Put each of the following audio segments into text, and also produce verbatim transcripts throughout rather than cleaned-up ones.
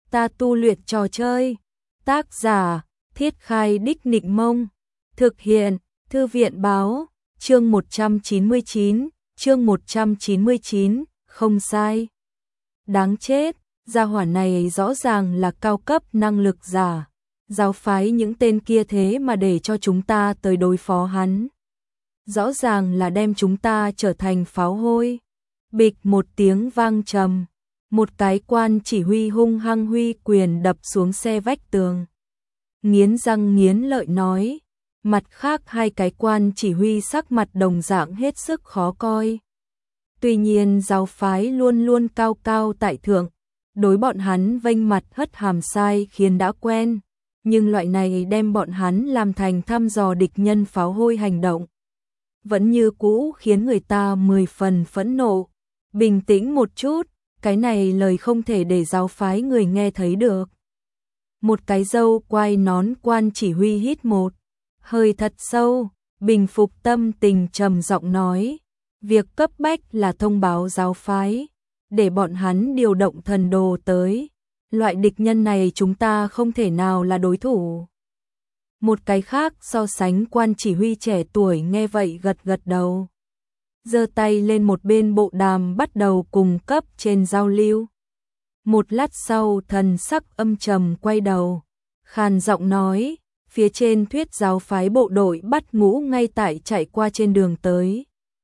ta tu luyện trò chơi. Tác giả, Thiết Khai Đích Nịnh Mông. Thực hiện, Thư viện Báo. Chương một trăm chín mươi chín, chương một trăm chín mươi chín, không sai. Đáng chết, gia hỏa này rõ ràng là cao cấp năng lực giả. Giáo phái những tên kia thế mà để cho chúng ta tới đối phó hắn. Rõ ràng là đem chúng ta trở thành pháo hôi. Bịch một tiếng vang trầm, một cái quan chỉ huy hung hăng huy quyền đập xuống xe vách tường. Nghiến răng nghiến lợi nói, mặt khác hai cái quan chỉ huy sắc mặt đồng dạng hết sức khó coi. Tuy nhiên giáo phái luôn luôn cao cao tại thượng, đối bọn hắn vênh mặt hất hàm sai khiến đã quen, nhưng loại này đem bọn hắn làm thành thăm dò địch nhân pháo hôi hành động. Vẫn như cũ khiến người ta mười phần phẫn nộ. Bình tĩnh một chút, cái này lời không thể để giáo phái người nghe thấy được. Một cái râu quai nón quan chỉ huy hít một hơi thật sâu, bình phục tâm tình trầm giọng nói, việc cấp bách là thông báo giáo phái, để bọn hắn điều động thần đồ tới. Loại địch nhân này chúng ta không thể nào là đối thủ. Một cái khác so sánh quan chỉ huy trẻ tuổi nghe vậy gật gật đầu. Giơ tay lên một bên bộ đàm bắt đầu cùng cấp trên giao lưu. Một lát sau thần sắc âm trầm quay đầu, khàn giọng nói, phía trên thuyết giáo phái bộ đội bắt ngũ ngay tại chạy qua trên đường tới.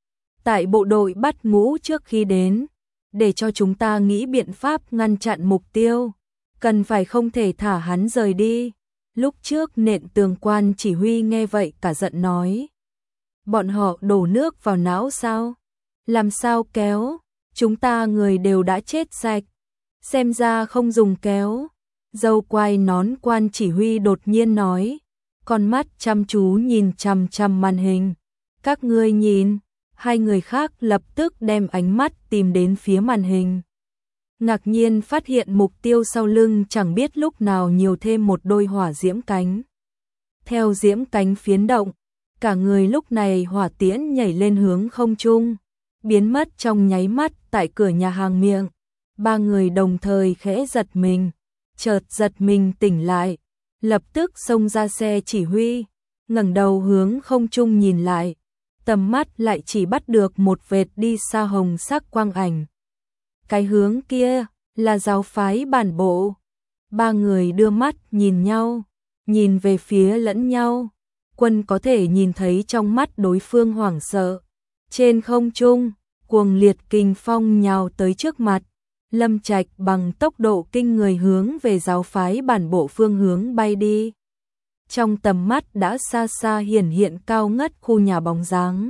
Tại bộ đội bắt ngũ trước khi đến, để cho chúng ta nghĩ biện pháp ngăn chặn mục tiêu, cần phải không thể thả hắn rời đi. Lúc trước nện tường quan chỉ huy nghe vậy cả giận nói, bọn họ đổ nước vào não sao? Làm sao kéo? Chúng ta người đều đã chết sạch. Xem ra không dùng kéo. Dâu quai nón quan chỉ huy đột nhiên nói, con mắt chăm chú nhìn chằm chằm màn hình. Các ngươi nhìn. Hai người khác lập tức đem ánh mắt tìm đến phía màn hình. Ngạc nhiên phát hiện mục tiêu sau lưng chẳng biết lúc nào nhiều thêm một đôi hỏa diễm cánh. Theo diễm cánh phiến động, cả người lúc này hỏa tiễn nhảy lên hướng không trung, biến mất trong nháy mắt tại cửa nhà hàng miệng. Ba người đồng thời khẽ giật mình, chợt giật mình tỉnh lại, lập tức xông ra xe chỉ huy, ngẩng đầu hướng không trung nhìn lại, tầm mắt lại chỉ bắt được một vệt đi xa hồng sắc quang ảnh. Cái hướng kia là giáo phái bản bộ. Ba người đưa mắt nhìn nhau, nhìn về phía lẫn nhau. Quân có thể nhìn thấy trong mắt đối phương hoảng sợ. Trên không trung, cuồng liệt kình phong nhào tới trước mặt. Lâm Trạch bằng tốc độ kinh người hướng về giáo phái bản bộ phương hướng bay đi. Trong tầm mắt đã xa xa hiển hiện cao ngất khu nhà bóng dáng.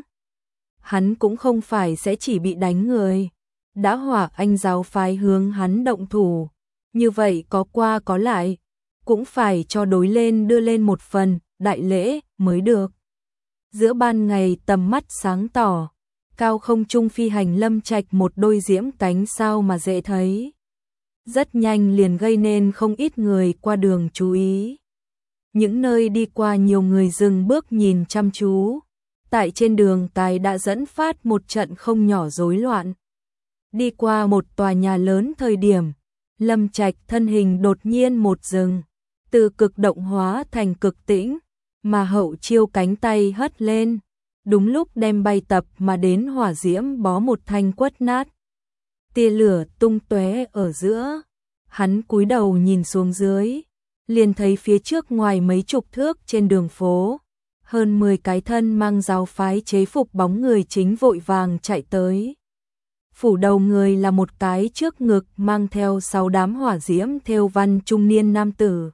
Hắn cũng không phải sẽ chỉ bị đánh người. Đã hỏa anh giáo phái hướng hắn động thủ. Như vậy có qua có lại, cũng phải cho đối lên đưa lên một phần đại lễ mới được. Giữa ban ngày tầm mắt sáng tỏ, cao không trung phi hành Lâm Trạch một đôi diễm cánh sao mà dễ thấy. Rất nhanh liền gây nên không ít người qua đường chú ý. Những nơi đi qua nhiều người dừng bước nhìn chăm chú. Tại trên đường cái đã dẫn phát một trận không nhỏ rối loạn. Đi qua một tòa nhà lớn thời điểm, Lâm Trạch thân hình đột nhiên một dừng, từ cực động hóa thành cực tĩnh, mà hậu chiêu cánh tay hất lên, đúng lúc đem bay tập mà đến hỏa diễm bó một thanh quất nát. Tia lửa tung tóe ở giữa, hắn cúi đầu nhìn xuống dưới, liền thấy phía trước ngoài mấy chục thước trên đường phố, hơn mười cái thân mang giáo phái chế phục bóng người chính vội vàng chạy tới. Phủ đầu người là một cái trước ngực mang theo sáu đám hỏa diễm thêu văn trung niên nam tử.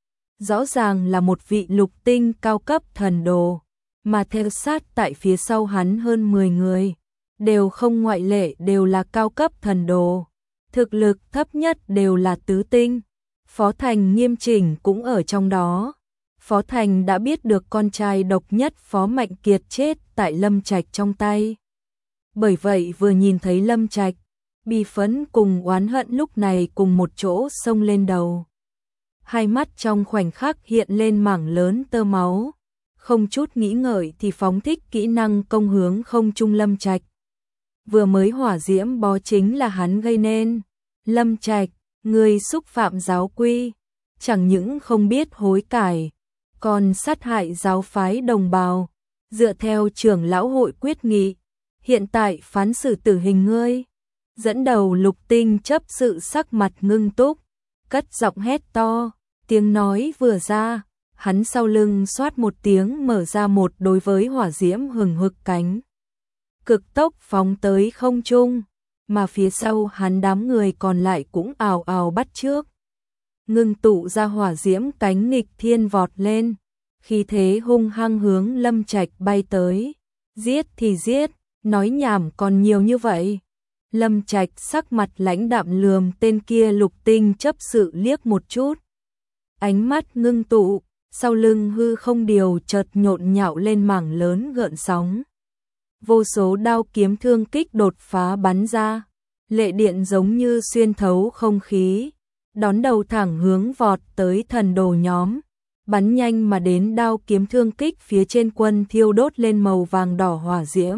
Rõ ràng là một vị lục tinh cao cấp thần đồ, mà theo sát tại phía sau hắn hơn mười người, đều không ngoại lệ đều là cao cấp thần đồ. Thực lực thấp nhất đều là tứ tinh. Phó Thành nghiêm chỉnh cũng ở trong đó. Phó Thành đã biết được con trai độc nhất Phó Mạnh Kiệt chết tại Lâm Trạch trong tay. Bởi vậy vừa nhìn thấy Lâm Trạch, bi phẫn cùng oán hận lúc này cùng một chỗ xông lên đầu. Hai mắt trong khoảnh khắc hiện lên mảng lớn tơ máu, không chút nghĩ ngợi thì phóng thích kỹ năng công hướng không trung Lâm Trạch. Vừa mới hỏa diễm bó chính là hắn gây nên. Lâm Trạch, Ngươi xúc phạm giáo quy, chẳng những không biết hối cải, còn sát hại giáo phái đồng bào, dựa theo trưởng lão hội quyết nghị, hiện tại phán xử tử hình ngươi. Dẫn đầu Lục Tinh chấp sự sắc mặt ngưng túc, cất giọng hét to, tiếng nói vừa ra, hắn sau lưng xoát một tiếng mở ra một đối với hỏa diễm hừng hực cánh. Cực tốc phóng tới không trung, mà phía sau hắn đám người còn lại cũng ào ào bắt trước. Ngưng tụ ra hỏa diễm cánh nghịch thiên vọt lên, khi thế hung hăng hướng Lâm Trạch bay tới. Giết thì giết, nói nhảm còn nhiều như vậy. Lâm Trạch sắc mặt lãnh đạm lườm tên kia Lục Tinh chấp sự liếc một chút. Ánh mắt ngưng tụ, sau lưng hư không điều chợt nhộn nhạo lên mảng lớn gợn sóng. Vô số đao kiếm thương kích đột phá bắn ra, lệ điện giống như xuyên thấu không khí, đón đầu thẳng hướng vọt tới thần đồ nhóm. Bắn nhanh mà đến đao kiếm thương kích phía trên quân thiêu đốt lên màu vàng đỏ hỏa diễm.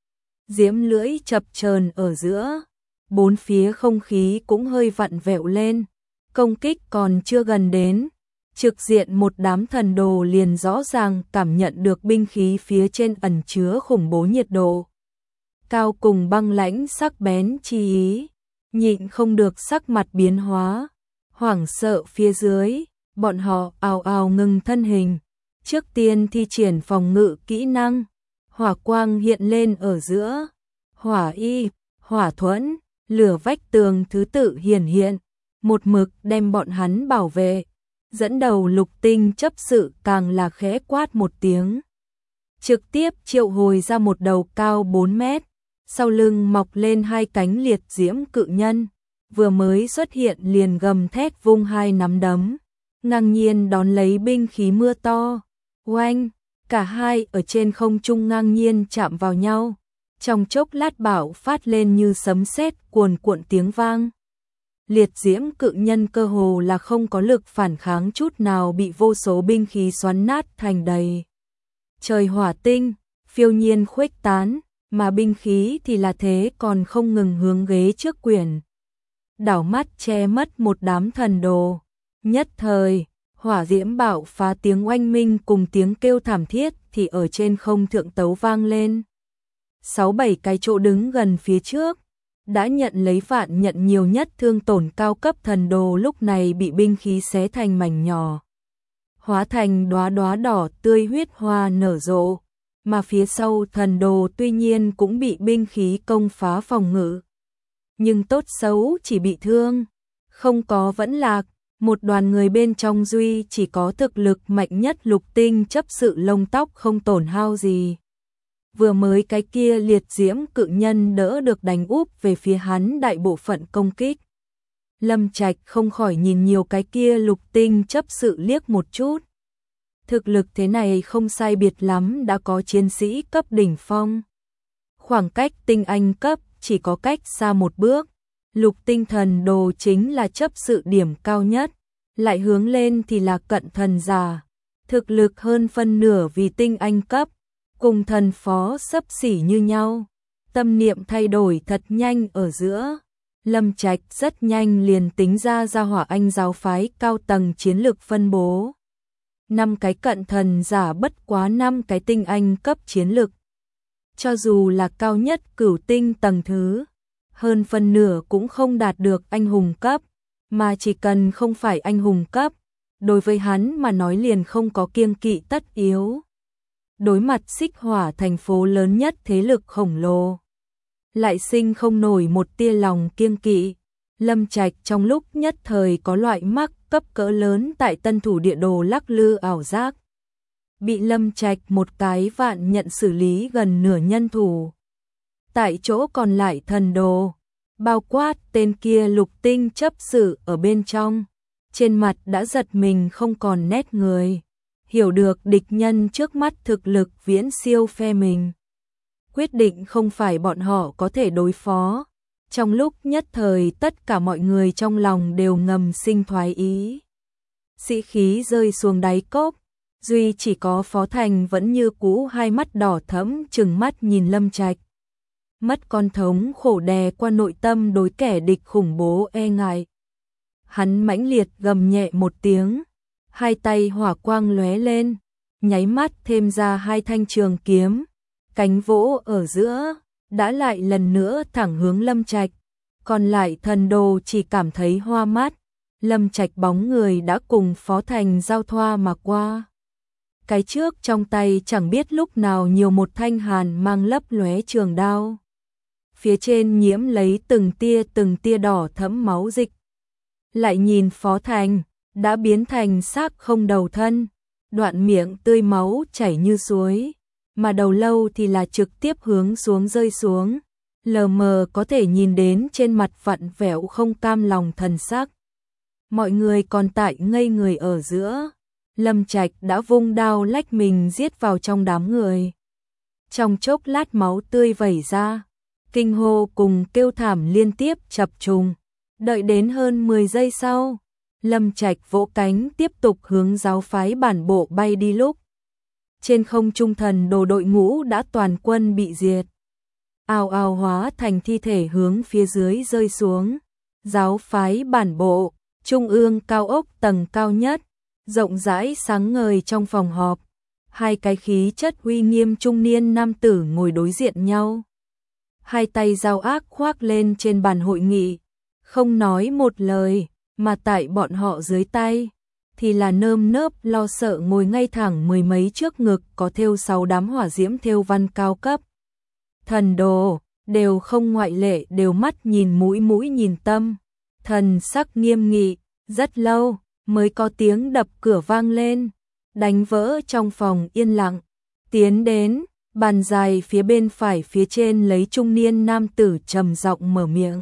Diễm lưỡi chập chờn ở giữa, bốn phía không khí cũng hơi vặn vẹo lên, công kích còn chưa gần đến, trực diện một đám thần đồ liền rõ ràng cảm nhận được binh khí phía trên ẩn chứa khủng bố nhiệt độ. Cao cùng băng lãnh sắc bén chi ý, nhịn không được sắc mặt biến hóa, hoảng sợ phía dưới, bọn họ ào ào ngừng thân hình, trước tiên thi triển phòng ngự kỹ năng. Hỏa quang hiện lên ở giữa, hỏa y, hỏa thuẫn, lửa vách tường thứ tự hiển hiện, một mực đem bọn hắn bảo vệ. Dẫn đầu Lục Tinh chấp sự càng là khẽ quát một tiếng, trực tiếp triệu hồi ra một đầu cao bốn mét, sau lưng mọc lên hai cánh liệt diễm cự nhân, vừa mới xuất hiện liền gầm thét vung hai nắm đấm, ngang nhiên đón lấy binh khí mưa to. Oanh! Cả hai ở trên không trung ngang nhiên chạm vào nhau, trong chốc lát bạo phát lên như sấm sét cuồn cuộn tiếng vang. Liệt diễm cự nhân cơ hồ là không có lực phản kháng chút nào, bị vô số binh khí xoắn nát thành đầy trời hỏa tinh, phiêu nhiên khuếch tán, mà binh khí thì là thế còn không ngừng hướng ghế trước quyển. Đảo mắt che mất một đám thần đồ, nhất thời hỏa diễm bạo phá tiếng oanh minh cùng tiếng kêu thảm thiết thì ở trên không thượng tấu vang lên. Sáu bảy cái chỗ đứng gần phía trước, đã nhận lấy vạn nhận nhiều nhất thương tổn cao cấp thần đồ lúc này bị binh khí xé thành mảnh nhỏ, hóa thành đóa đóa đỏ tươi huyết hoa nở rộ, mà phía sau thần đồ tuy nhiên cũng bị binh khí công phá phòng ngự. Nhưng tốt xấu chỉ bị thương, không có vẫn lạc. Một đoàn người bên trong duy chỉ có thực lực mạnh nhất Lục Tinh chấp sự lông tóc không tổn hao gì. Vừa mới cái kia liệt diễm cự nhân đỡ được đánh úp về phía hắn đại bộ phận công kích. Lâm Trạch không khỏi nhìn nhiều cái kia Lục Tinh chấp sự liếc một chút. Thực lực thế này không sai biệt lắm đã có chiến sĩ cấp đỉnh phong. Khoảng cách tinh anh cấp chỉ có cách xa một bước. Lục tinh thần đồ chính là chấp sự điểm cao nhất, lại hướng lên thì là cận thần giả, thực lực hơn phân nửa vì tinh anh cấp, cùng thần phó xấp xỉ như nhau. Tâm niệm thay đổi thật nhanh ở giữa, Lâm Trạch rất nhanh liền tính ra ra Hỏa Anh giáo phái cao tầng chiến lược phân bố. Năm cái cận thần giả bất quá năm cái tinh anh cấp chiến lược. Cho dù là cao nhất cửu tinh tầng thứ, hơn phân nửa cũng không đạt được anh hùng cấp, mà chỉ cần không phải anh hùng cấp, đối với hắn mà nói liền không có kiêng kỵ tất yếu. Đối mặt Xích Hỏa thành phố lớn nhất thế lực khổng lồ, lại sinh không nổi một tia lòng kiêng kỵ. Lâm Trạch trong lúc nhất thời có loại mắc cấp cỡ lớn tại Tân Thủ Địa Đồ lắc lư ảo giác. Bị Lâm Trạch một cái vạn nhận xử lý gần nửa nhân thủ. Tại chỗ còn lại thần đồ, bao quát tên kia Lục Tinh chấp sự ở bên trong, trên mặt đã giật mình không còn nét người, hiểu được địch nhân trước mắt thực lực viễn siêu phe mình. Quyết định không phải bọn họ có thể đối phó. Trong lúc nhất thời tất cả mọi người trong lòng đều ngầm sinh thoái ý. Sĩ khí rơi xuống đáy cốc, duy chỉ có Phó Thành vẫn như cũ hai mắt đỏ thẫm trừng mắt nhìn Lâm Trạch. Mất con thống khổ đè qua nội tâm đối kẻ địch khủng bố e ngại. Hắn mãnh liệt gầm nhẹ một tiếng, hai tay hỏa quang lóe lên, nháy mắt thêm ra hai thanh trường kiếm, cánh vỗ ở giữa, đã lại lần nữa thẳng hướng Lâm Trạch. Còn lại thần đồ chỉ cảm thấy hoa mắt, Lâm Trạch bóng người đã cùng Phó Thành giao thoa mà qua. Cái trước trong tay chẳng biết lúc nào nhiều một thanh hàn mang lấp lóe trường đao. Phía trên nhiễm lấy từng tia từng tia đỏ thẫm máu dịch. Lại nhìn Phó Thành, đã biến thành xác không đầu thân, đoạn miệng tươi máu chảy như suối, mà đầu lâu thì là trực tiếp hướng xuống rơi xuống, lờ mờ có thể nhìn đến trên mặt vặn vẹo không cam lòng thần sắc. Mọi người còn tại ngây người ở giữa, Lâm Trạch đã vung đao lách mình giết vào trong đám người. Trong chốc lát máu tươi vẩy ra, kinh hô cùng kêu thảm liên tiếp chập trùng. Đợi đến hơn mười giây sau, Lâm Trạch vỗ cánh tiếp tục hướng giáo phái bản bộ bay đi lúc. Trên không trung thần đồ đội ngũ đã toàn quân bị diệt. Ào ào hóa thành thi thể hướng phía dưới rơi xuống. Giáo phái bản bộ, trung ương cao ốc tầng cao nhất, rộng rãi sáng ngời trong phòng họp. Hai cái khí chất uy nghiêm trung niên nam tử ngồi đối diện nhau. Hai tay dao ác khoác lên trên bàn hội nghị, không nói một lời, mà tại bọn họ dưới tay thì là nơm nớp lo sợ ngồi ngay thẳng mười mấy trước ngực có thêu sáu đám hỏa diễm thêu văn cao cấp. Thần đồ, đều không ngoại lệ đều mắt nhìn mũi mũi nhìn tâm, thần sắc nghiêm nghị, rất lâu mới có tiếng đập cửa vang lên, đánh vỡ trong phòng yên lặng, tiến đến, bàn dài phía bên phải phía trên lấy trung niên nam tử trầm giọng mở miệng.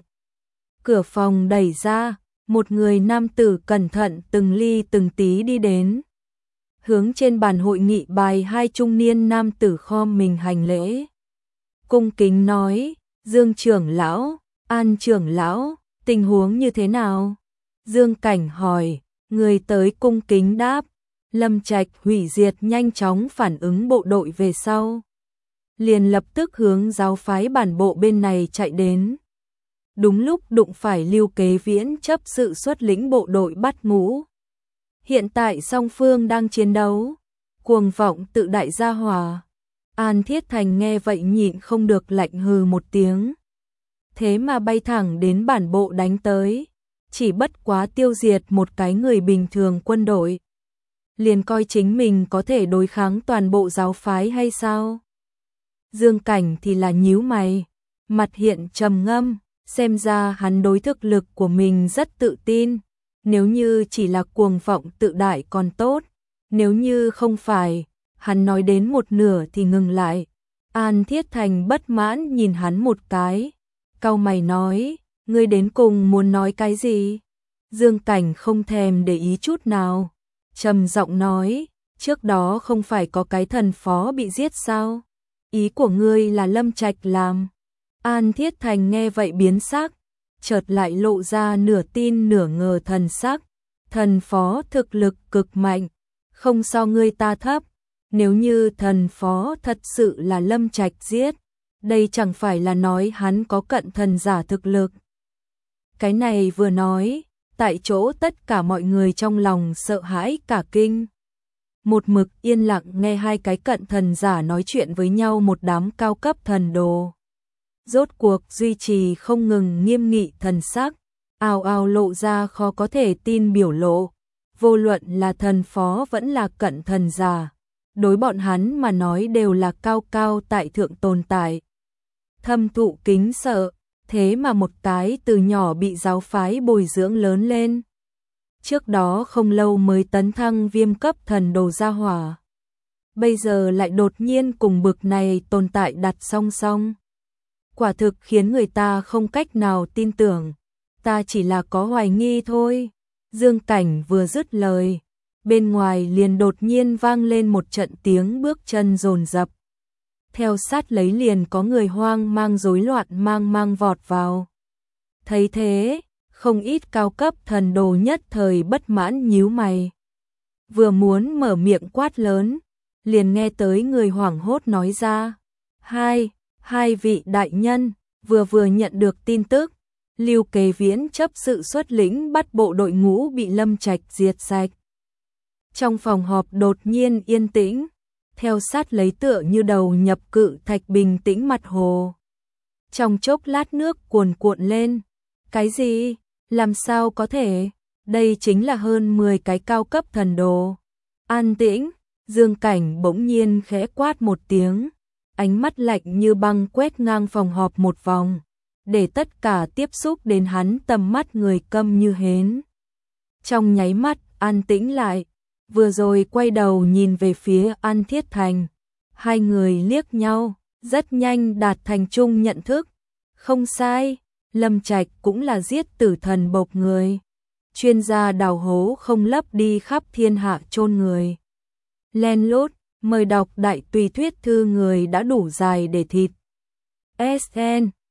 Cửa phòng đẩy ra, một người nam tử cẩn thận từng ly từng tí đi đến. Hướng trên bàn hội nghị bài hai trung niên nam tử khom mình hành lễ. Cung kính nói, Dương trưởng lão, An trưởng lão, tình huống như thế nào? Dương Cảnh hỏi, người tới cung kính đáp, Lâm Trạch hủy diệt nhanh chóng phản ứng bộ đội về sau. Liền lập tức hướng giáo phái bản bộ bên này chạy đến. Đúng lúc đụng phải Lưu Kế Viễn chấp sự xuất lĩnh bộ đội bắt ngũ. Hiện tại song phương đang chiến đấu, cuồng vọng tự đại gia hòa. An Thiết Thành nghe vậy nhịn không được lạnh hừ một tiếng. Thế mà bay thẳng đến bản bộ đánh tới, chỉ bất quá tiêu diệt một cái người bình thường quân đội. Liền coi chính mình có thể đối kháng toàn bộ giáo phái hay sao? Dương Cảnh thì là nhíu mày, mặt hiện trầm ngâm. Xem ra hắn đối thực lực của mình rất tự tin, nếu như chỉ là cuồng vọng tự đại còn tốt, nếu như không phải, hắn nói đến một nửa thì ngừng lại. An Thiết Thành bất mãn nhìn hắn một cái, cau mày nói, ngươi đến cùng muốn nói cái gì? Dương Cảnh không thèm để ý chút nào, trầm giọng nói, trước đó không phải có cái thần phó bị giết sao? Ý của ngươi là Lâm Trạch làm? An Thiết Thành nghe vậy biến sắc, chợt lại lộ ra nửa tin nửa ngờ thần sắc. Thần phó thực lực cực mạnh, không so ngươi ta thấp. Nếu như thần phó thật sự là Lâm Trạch giết, đây chẳng phải là nói hắn có cận thần giả thực lực. Cái này vừa nói, tại chỗ tất cả mọi người trong lòng sợ hãi cả kinh. Một mực yên lặng nghe hai cái cận thần giả nói chuyện với nhau một đám cao cấp thần đồ. Rốt cuộc duy trì không ngừng nghiêm nghị thần sắc, ào ào lộ ra khó có thể tin biểu lộ. Vô luận là thần phó vẫn là cận thần giả, đối bọn hắn mà nói đều là cao cao tại thượng tồn tại. Thâm thụ kính sợ, thế mà một cái từ nhỏ bị giáo phái bồi dưỡng lớn lên. Trước đó không lâu mới tấn thăng viêm cấp thần đồ gia hỏa. Bây giờ lại đột nhiên cùng bực này tồn tại đặt song song. Quả thực khiến người ta không cách nào tin tưởng, ta chỉ là có hoài nghi thôi. Dương Cảnh vừa dứt lời, bên ngoài liền đột nhiên vang lên một trận tiếng bước chân dồn dập. Theo sát lấy liền có người hoang mang rối loạn mang mang vọt vào. Thấy thế, không ít cao cấp thần đồ nhất thời bất mãn nhíu mày. Vừa muốn mở miệng quát lớn, liền nghe tới người hoảng hốt nói ra, hai, hai vị đại nhân, vừa vừa nhận được tin tức, Lưu Kế Viễn chấp sự xuất lĩnh bắt bộ đội ngũ bị Lâm Trạch diệt sạch. Trong phòng họp đột nhiên yên tĩnh, theo sát lấy tựa như đầu nhập cự thạch bình tĩnh mặt hồ. Trong chốc lát nước cuồn cuộn lên. Cái gì? Làm sao có thể? Đây chính là hơn mười cái cao cấp thần đồ. An tĩnh, Dương Cảnh bỗng nhiên khẽ quát một tiếng, ánh mắt lạnh như băng quét ngang phòng họp một vòng, để tất cả tiếp xúc đến hắn tầm mắt người câm như hến. Trong nháy mắt, an tĩnh lại, vừa rồi quay đầu nhìn về phía An Thiết Thành. Hai người liếc nhau, rất nhanh đạt thành chung nhận thức. Không sai, Lâm Trạch cũng là giết tử thần bộc người. Chuyên gia đào hố không lấp đi khắp thiên hạ chôn người. Len lút, mời đọc đại tùy thuyết thư người đã đủ dài để thịt. ét en